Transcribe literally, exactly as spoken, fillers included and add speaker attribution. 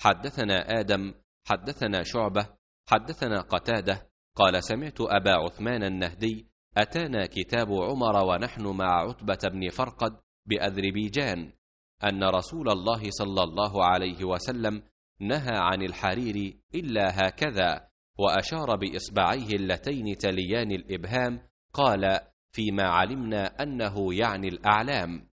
Speaker 1: حدثنا آدم حدثنا شعبة حدثنا قتادة قال سمعت أبا عثمان النهدي أتانا كتاب عمر ونحن مع عتبة بن فرقد بأذربيجان أن رسول الله صلى الله عليه وسلم نهى عن الحرير إلا هكذا، وأشار بإصبعيه اللتين تليان الإبهام، قال فيما علمنا أنه يعني الأعلام.